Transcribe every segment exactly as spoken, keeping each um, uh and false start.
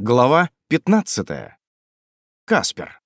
Глава пятнадцатая. Каспер.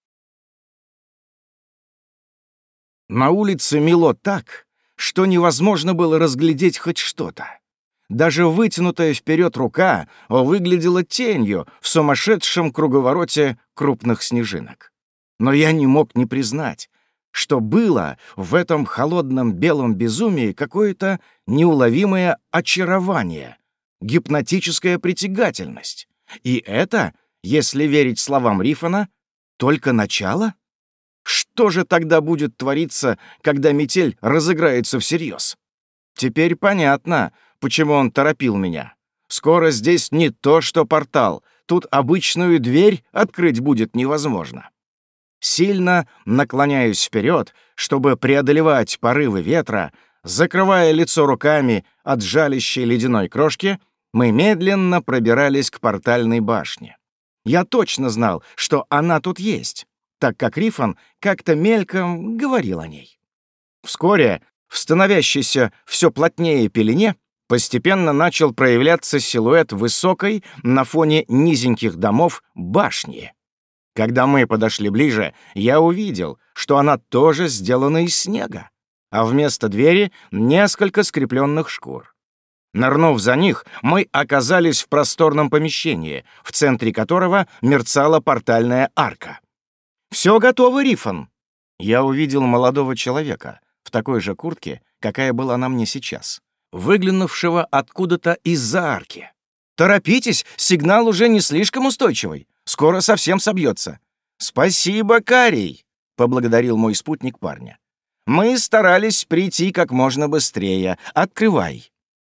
На улице мело так, что невозможно было разглядеть хоть что-то. Даже вытянутая вперед рука выглядела тенью в сумасшедшем круговороте крупных снежинок. Но я не мог не признать, что было в этом холодном белом безумии какое-то неуловимое очарование, гипнотическая притягательность. И это, если верить словам Рифана, только начало? Что же тогда будет твориться, когда метель разыграется всерьез? Теперь понятно, почему он торопил меня. Скоро здесь не то что портал, тут обычную дверь открыть будет невозможно. Сильно наклоняюсь вперед, чтобы преодолевать порывы ветра, закрывая лицо руками от жалящей ледяной крошки, мы медленно пробирались к портальной башне. Я точно знал, что она тут есть, так как Рифан как-то мельком говорил о ней. Вскоре в становящейся все плотнее пелене постепенно начал проявляться силуэт высокой на фоне низеньких домов башни. Когда мы подошли ближе, я увидел, что она тоже сделана из снега, а вместо двери несколько скрепленных шкур. Нырнув за них, мы оказались в просторном помещении, в центре которого мерцала портальная арка. «Все готово, Рифан!» Я увидел молодого человека в такой же куртке, какая была на мне сейчас, выглянувшего откуда-то из-за арки. «Торопитесь, сигнал уже не слишком устойчивый. Скоро совсем собьется». «Спасибо, Карий!» — поблагодарил мой спутник парня. «Мы старались прийти как можно быстрее. Открывай».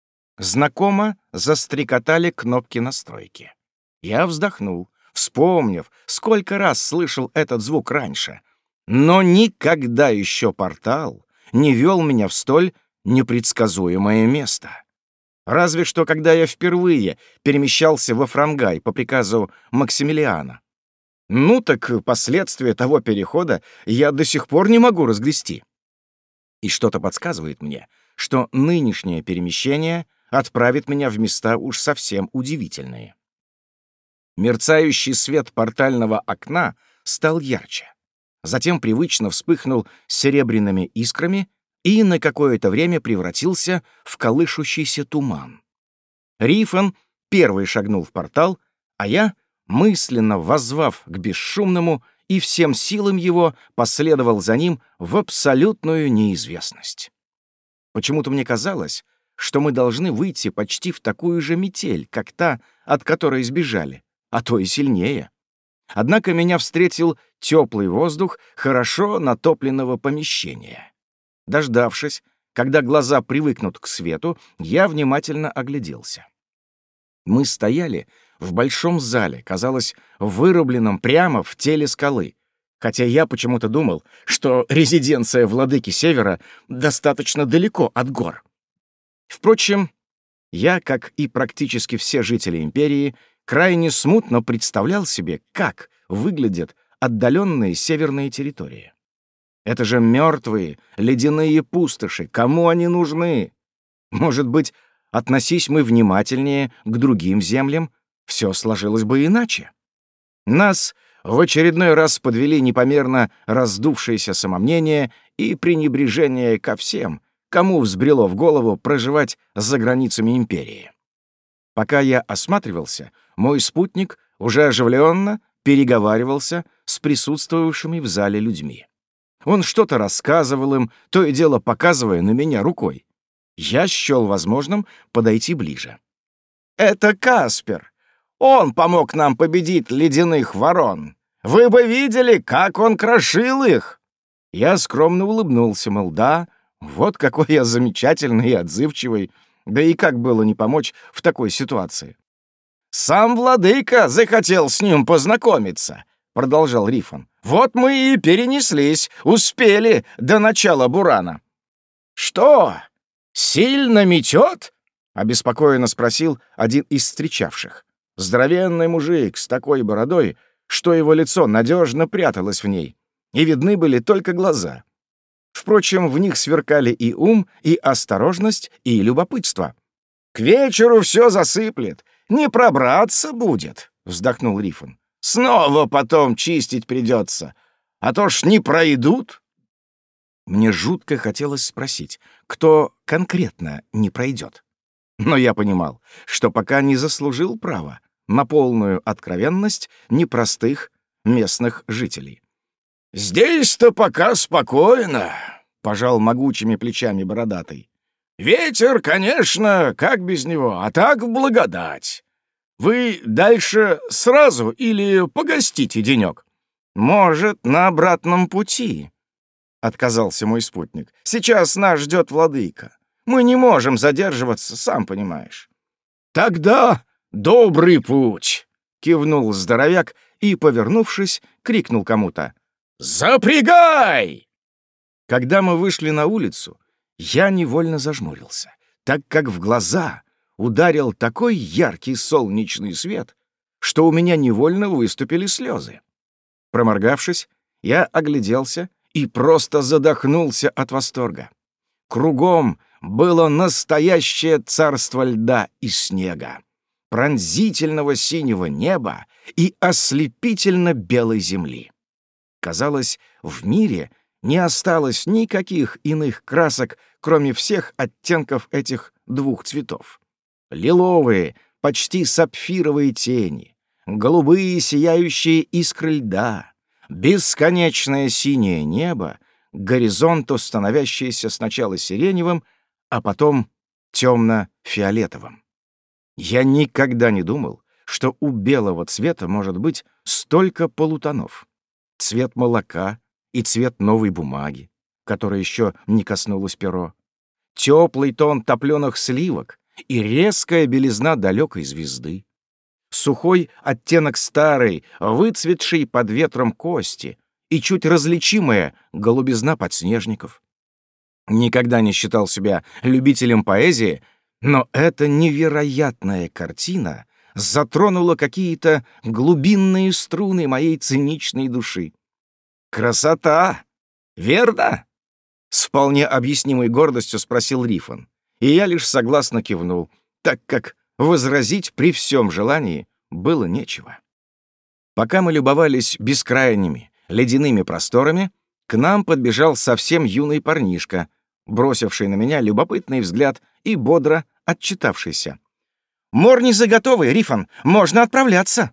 Знакомо застрекотали кнопки настройки. Я вздохнул, вспомнив, сколько раз слышал этот звук раньше. Но никогда еще портал не вел меня в столь непредсказуемое место. Разве что, когда я впервые перемещался во Франгай по приказу Максимилиана. Ну так последствия того перехода я до сих пор не могу разгрести. И что-то подсказывает мне, что нынешнее перемещение отправит меня в места уж совсем удивительные. Мерцающий свет портального окна стал ярче. Затем привычно вспыхнул серебряными искрами и на какое-то время превратился в колышущийся туман. Рифан первый шагнул в портал, а я, мысленно воззвав к бесшумному и всем силам его, последовал за ним в абсолютную неизвестность. Почему-то мне казалось, что мы должны выйти почти в такую же метель, как та, от которой сбежали, а то и сильнее. Однако меня встретил теплый воздух хорошо натопленного помещения. Дождавшись, когда глаза привыкнут к свету, я внимательно огляделся. Мы стояли в большом зале, казалось, вырубленном прямо в теле скалы, хотя я почему-то думал, что резиденция владыки Севера достаточно далеко от гор. Впрочем, я, как и практически все жители империи, крайне смутно представлял себе, как выглядят отдаленные северные территории. Это же мертвые ледяные пустоши. Кому они нужны? Может быть, относись мы внимательнее к другим землям, все сложилось бы иначе. Нас в очередной раз подвели непомерно раздувшееся самомнение и пренебрежение ко всем, кому взбрело в голову проживать за границами империи. Пока я осматривался, мой спутник уже оживленно переговаривался с присутствовавшими в зале людьми. Он что-то рассказывал им, то и дело показывая на меня рукой. Я счел возможным подойти ближе. «Это Каспер. Он помог нам победить ледяных ворон. Вы бы видели, как он крошил их!» Я скромно улыбнулся, мол, да, вот какой я замечательный и отзывчивый, да и как было не помочь в такой ситуации. «Сам владыка захотел с ним познакомиться», — продолжал Рифан. «Вот мы и перенеслись, успели до начала бурана». «Что, сильно метет?» — обеспокоенно спросил один из встречавших. Здоровенный мужик с такой бородой, что его лицо надежно пряталось в ней, и видны были только глаза. Впрочем, в них сверкали и ум, и осторожность, и любопытство. «К вечеру все засыплет, не пробраться будет». — вздохнул Рифон. «Снова потом чистить придется, а то ж не пройдут». Мне жутко хотелось спросить, кто конкретно не пройдет. Но я понимал, что пока не заслужил права на полную откровенность непростых местных жителей. «Здесь-то пока спокойно», — пожал могучими плечами бородатый. «Ветер, конечно, как без него, а так благодать. Вы дальше сразу или погостите денек?» «Может, на обратном пути», — отказался мой спутник. «Сейчас нас ждет владыка. Мы не можем задерживаться, сам понимаешь». «Тогда добрый путь», — кивнул здоровяк и, повернувшись, крикнул кому-то. «Запрягай!» Когда мы вышли на улицу, я невольно зажмурился, так как в глаза ударил такой яркий солнечный свет, что у меня невольно выступили слезы. Проморгавшись, я огляделся и просто задохнулся от восторга. Кругом было настоящее царство льда и снега, пронзительного синего неба и ослепительно белой земли. Казалось, в мире не осталось никаких иных красок, кроме всех оттенков этих двух цветов. Лиловые, почти сапфировые тени, голубые сияющие искры льда, бесконечное синее небо, к горизонту становящееся сначала сиреневым, а потом темно-фиолетовым. Я никогда не думал, что у белого цвета может быть столько полутонов. Цвет молока и цвет новой бумаги, которая еще не коснулась перо, теплый тон топлёных сливок и резкая белизна далекой звезды, сухой оттенок старой, выцветшей под ветром кости и чуть различимая голубизна подснежников. Никогда не считал себя любителем поэзии, но эта невероятная картина затронула какие-то глубинные струны моей циничной души. «Красота! Верно?» — с вполне объяснимой гордостью спросил Рифон, и я лишь согласно кивнул, так как возразить при всем желании было нечего. Пока мы любовались бескрайними ледяными просторами, к нам подбежал совсем юный парнишка, бросивший на меня любопытный взгляд и бодро отчитавшийся. «Морнизы готовы, Рифон, можно отправляться!»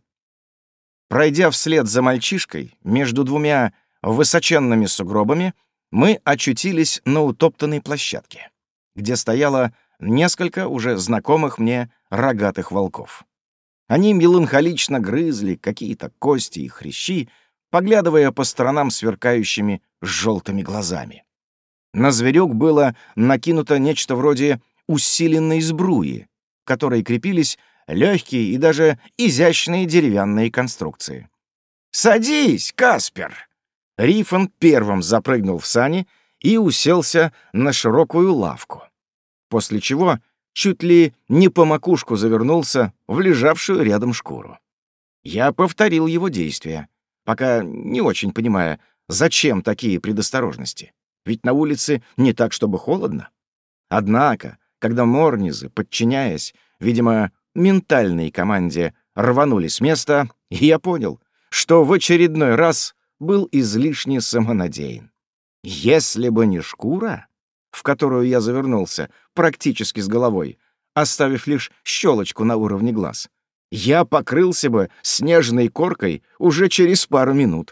Пройдя вслед за мальчишкой между двумя высоченными сугробами, мы очутились на утоптанной площадке, где стояло несколько уже знакомых мне рогатых волков. Они меланхолично грызли какие-то кости и хрящи, поглядывая по сторонам сверкающими желтыми глазами. На зверюк было накинуто нечто вроде усиленной сбруи, к которой крепились легкие и даже изящные деревянные конструкции. «Садись, Каспер!» Рифон первым запрыгнул в сани и уселся на широкую лавку, после чего чуть ли не по макушку завернулся в лежавшую рядом шкуру. Я повторил его действия, пока не очень понимая, зачем такие предосторожности, ведь на улице не так, чтобы холодно. Однако, когда морнизы, подчиняясь, видимо, ментальной команде, рванули с места, я понял, что в очередной раз был излишне самонадеян. Если бы не шкура, в которую я завернулся практически с головой, оставив лишь щелочку на уровне глаз, я покрылся бы снежной коркой уже через пару минут.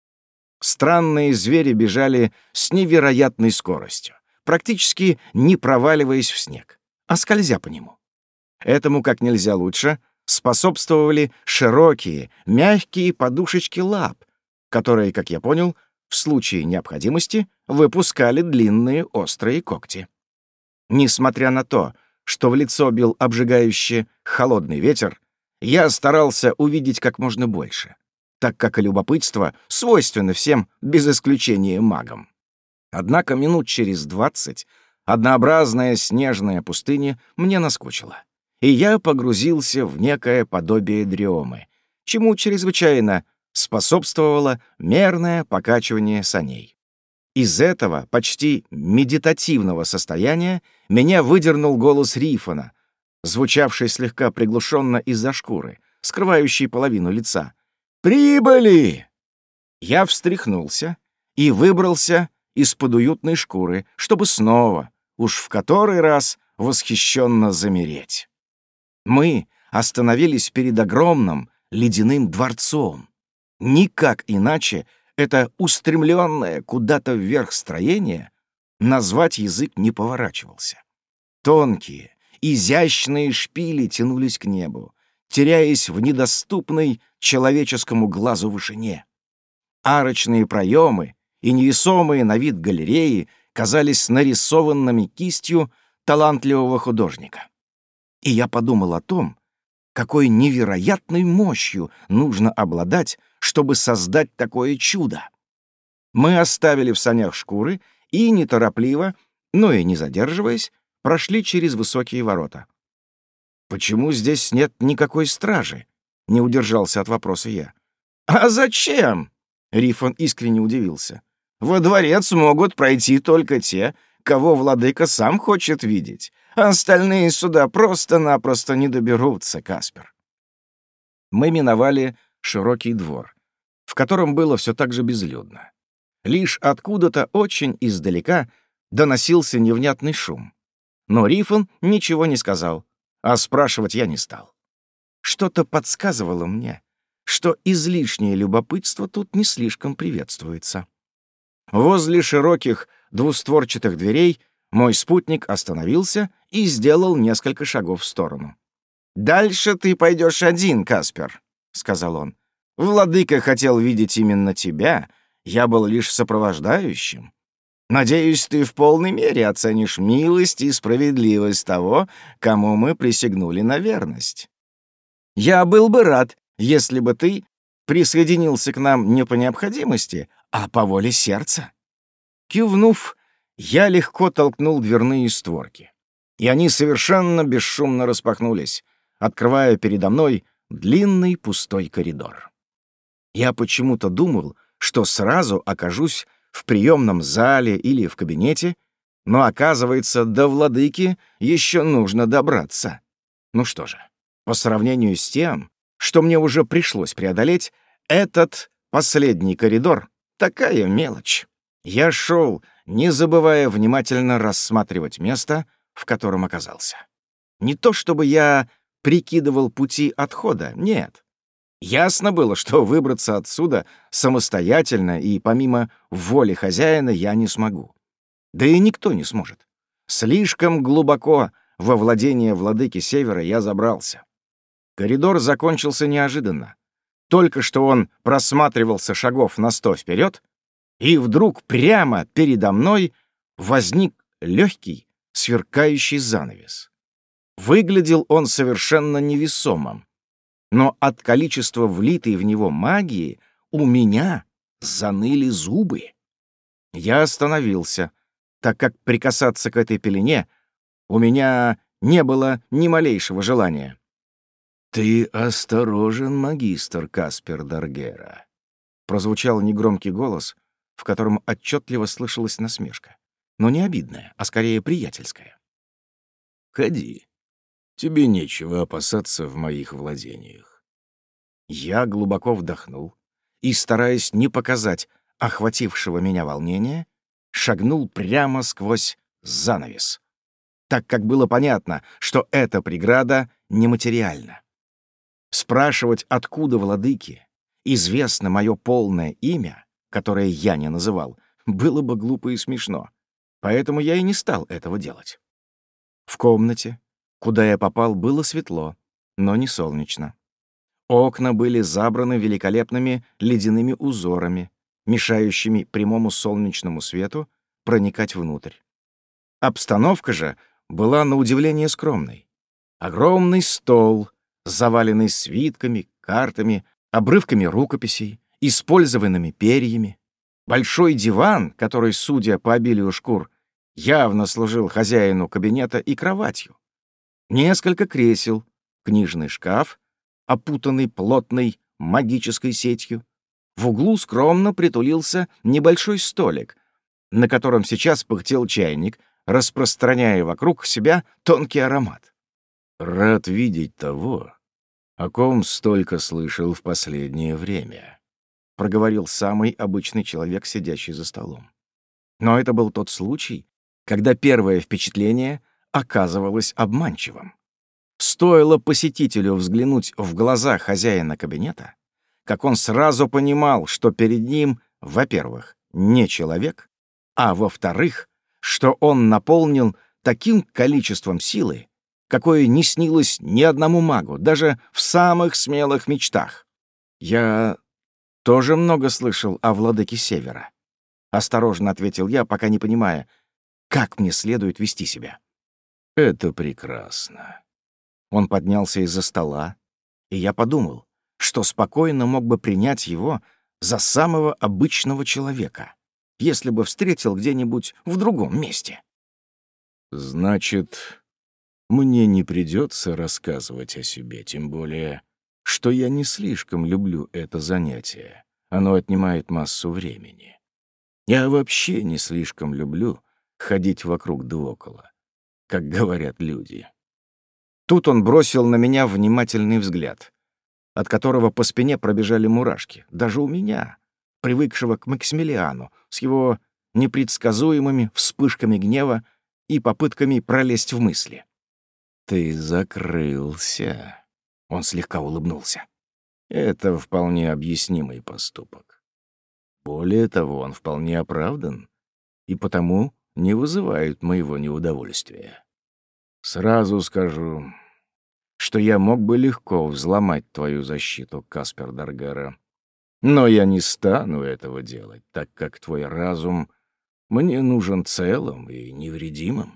Странные звери бежали с невероятной скоростью, практически не проваливаясь в снег, а скользя по нему. Этому как нельзя лучше способствовали широкие, мягкие подушечки лап, которые, как я понял, в случае необходимости выпускали длинные острые когти. Несмотря на то, что в лицо бил обжигающе холодный ветер, я старался увидеть как можно больше, так как и любопытство свойственно всем, без исключения магам. Однако минут через двадцать однообразная снежная пустыня мне наскучила, и я погрузился в некое подобие дремы, чему чрезвычайно способствовало мерное покачивание саней. Из этого почти медитативного состояния меня выдернул голос Рифона, звучавший слегка приглушенно из-за шкуры, скрывающий половину лица. «Прибыли!» Я встряхнулся и выбрался из-под уютной шкуры, чтобы снова, уж в который раз, восхищенно замереть. Мы остановились перед огромным ледяным дворцом. Никак иначе это устремленное куда-то вверх строение назвать язык не поворачивался. Тонкие, изящные шпили тянулись к небу, теряясь в недоступной человеческому глазу вышине. Арочные проемы и невесомые на вид галереи казались нарисованными кистью талантливого художника. И я подумал о том, какой невероятной мощью нужно обладать, чтобы создать такое чудо. Мы оставили в санях шкуры и неторопливо, но и не задерживаясь, прошли через высокие ворота. «Почему здесь нет никакой стражи?» — не удержался от вопроса я. «А зачем?» — Рифон искренне удивился. «Во дворец могут пройти только те, кого владыка сам хочет видеть, а остальные сюда просто-напросто не доберутся, Каспер». Мы миновали широкий двор, в котором было все так же безлюдно. Лишь откуда-то очень издалека доносился невнятный шум. Но Рифон ничего не сказал, а спрашивать я не стал. Что-то подсказывало мне, что излишнее любопытство тут не слишком приветствуется. Возле широких двустворчатых дверей мой спутник остановился и сделал несколько шагов в сторону. «Дальше ты пойдешь один, Каспер», — сказал он. «Владыка хотел видеть именно тебя, я был лишь сопровождающим. Надеюсь, ты в полной мере оценишь милость и справедливость того, кому мы присягнули на верность. Я был бы рад, если бы ты присоединился к нам не по необходимости, а по воле сердца». Кивнув, я легко толкнул дверные створки, и они совершенно бесшумно распахнулись, открывая передо мной длинный пустой коридор. Я почему-то думал, что сразу окажусь в приемном зале или в кабинете, но, оказывается, до владыки еще нужно добраться. Ну что же, по сравнению с тем, что мне уже пришлось преодолеть, этот последний коридор — такая мелочь. Я шел, не забывая внимательно рассматривать место, в котором оказался. Не то чтобы я прикидывал пути отхода, нет. Ясно было, что выбраться отсюда самостоятельно и помимо воли хозяина я не смогу. Да и никто не сможет. Слишком глубоко во владение владыки Севера я забрался. Коридор закончился неожиданно. Только что он просматривался шагов на сто вперед, и вдруг прямо передо мной возник легкий, сверкающий занавес. Выглядел он совершенно невесомым, но от количества влитой в него магии у меня заныли зубы. Я остановился, так как прикасаться к этой пелене у меня не было ни малейшего желания. «Ты осторожен, магистр Каспер Даргера», — прозвучал негромкий голос, в котором отчетливо слышалась насмешка, но не обидная, а скорее приятельская. «Ходи. Тебе нечего опасаться в моих владениях». Я глубоко вдохнул и, стараясь не показать охватившего меня волнения, шагнул прямо сквозь занавес, так как было понятно, что эта преграда нематериальна. Спрашивать, откуда владыке известно мое полное имя, которое я не называл, было бы глупо и смешно, поэтому я и не стал этого делать. В комнате, куда я попал, было светло, но не солнечно. Окна были забраны великолепными ледяными узорами, мешающими прямому солнечному свету проникать внутрь. Обстановка же была на удивление скромной. Огромный стол, заваленный свитками, картами, обрывками рукописей, использованными перьями, большой диван, который, судя по обилию шкур, явно служил хозяину кабинета и кроватью, несколько кресел, книжный шкаф, опутанный плотной магической сетью. В углу скромно притулился небольшой столик, на котором сейчас пыхтел чайник, распространяя вокруг себя тонкий аромат. «Рад видеть того, «О ком столько слышал в последнее время», — проговорил самый обычный человек, сидящий за столом. Но это был тот случай, когда первое впечатление оказывалось обманчивым. Стоило посетителю взглянуть в глаза хозяина кабинета, как он сразу понимал, что перед ним, во-первых, не человек, а во-вторых, что он наполнен таким количеством силы, какое не снилось ни одному магу, даже в самых смелых мечтах. «Я тоже много слышал о владыке Севера», — осторожно ответил я, пока не понимая, как мне следует вести себя. «Это прекрасно». Он поднялся из-за стола, и я подумал, что спокойно мог бы принять его за самого обычного человека, если бы встретил где-нибудь в другом месте. «Значит, мне не придется рассказывать о себе, тем более, что я не слишком люблю это занятие. Оно отнимает массу времени. Я вообще не слишком люблю ходить вокруг да около, как говорят люди». Тут он бросил на меня внимательный взгляд, от которого по спине пробежали мурашки, даже у меня, привыкшего к Максимилиану, с его непредсказуемыми вспышками гнева и попытками пролезть в мысли. «Ты закрылся», — он слегка улыбнулся. «Это вполне объяснимый поступок. Более того, он вполне оправдан и потому не вызывает моего неудовольствия. Сразу скажу, что я мог бы легко взломать твою защиту, Каспер Даргара, но я не стану этого делать, так как твой разум мне нужен целым и невредимым.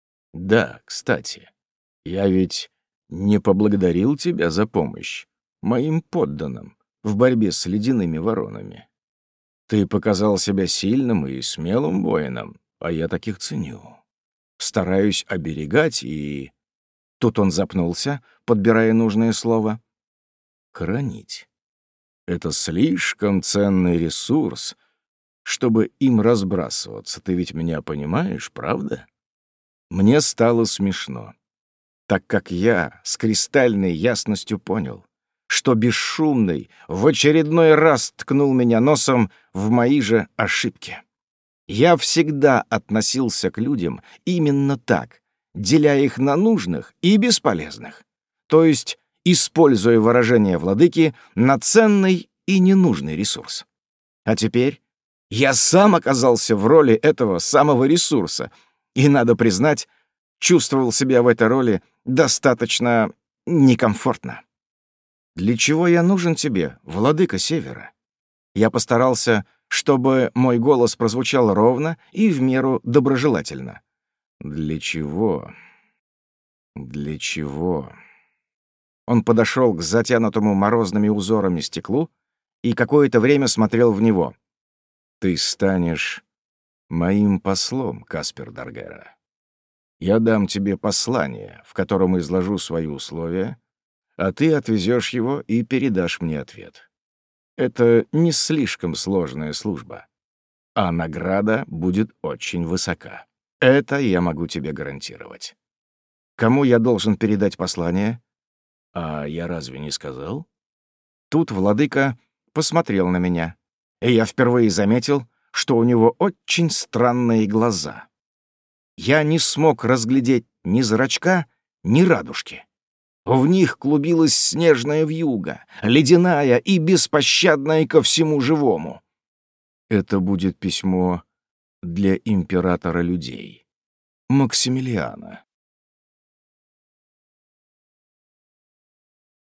Да, кстати, я ведь не поблагодарил тебя за помощь моим подданным в борьбе с ледяными воронами. Ты показал себя сильным и смелым воином, а я таких ценю. Стараюсь оберегать и...» Тут он запнулся, подбирая нужное слово. «Хранить. Это слишком ценный ресурс, чтобы им разбрасываться. Ты ведь меня понимаешь, правда?» Мне стало смешно, так как я с кристальной ясностью понял, что бесшумный в очередной раз ткнул меня носом в мои же ошибки. Я всегда относился к людям именно так, деля их на нужных и бесполезных, то есть используя выражение владыки на ценный и ненужный ресурс. А теперь я сам оказался в роли этого самого ресурса и, надо признать, чувствовал себя в этой роли достаточно некомфортно. «Для чего я нужен тебе, владыка Севера?» Я постарался, чтобы мой голос прозвучал ровно и в меру доброжелательно. «Для чего? Для чего?» Он подошел к затянутому морозными узорами стеклу и какое-то время смотрел в него. «Ты станешь моим послом, Каспер Даргара. Я дам тебе послание, в котором изложу свои условия, а ты отвезешь его и передашь мне ответ. Это не слишком сложная служба, а награда будет очень высока. Это я могу тебе гарантировать. Кому я должен передать послание? А я разве не сказал?» Тут владыка посмотрел на меня, и я впервые заметил, что у него очень странные глаза. Я не смог разглядеть ни зрачка, ни радужки. В них клубилась снежная вьюга, ледяная и беспощадная ко всему живому. Это будет письмо для императора людей, Максимилиана.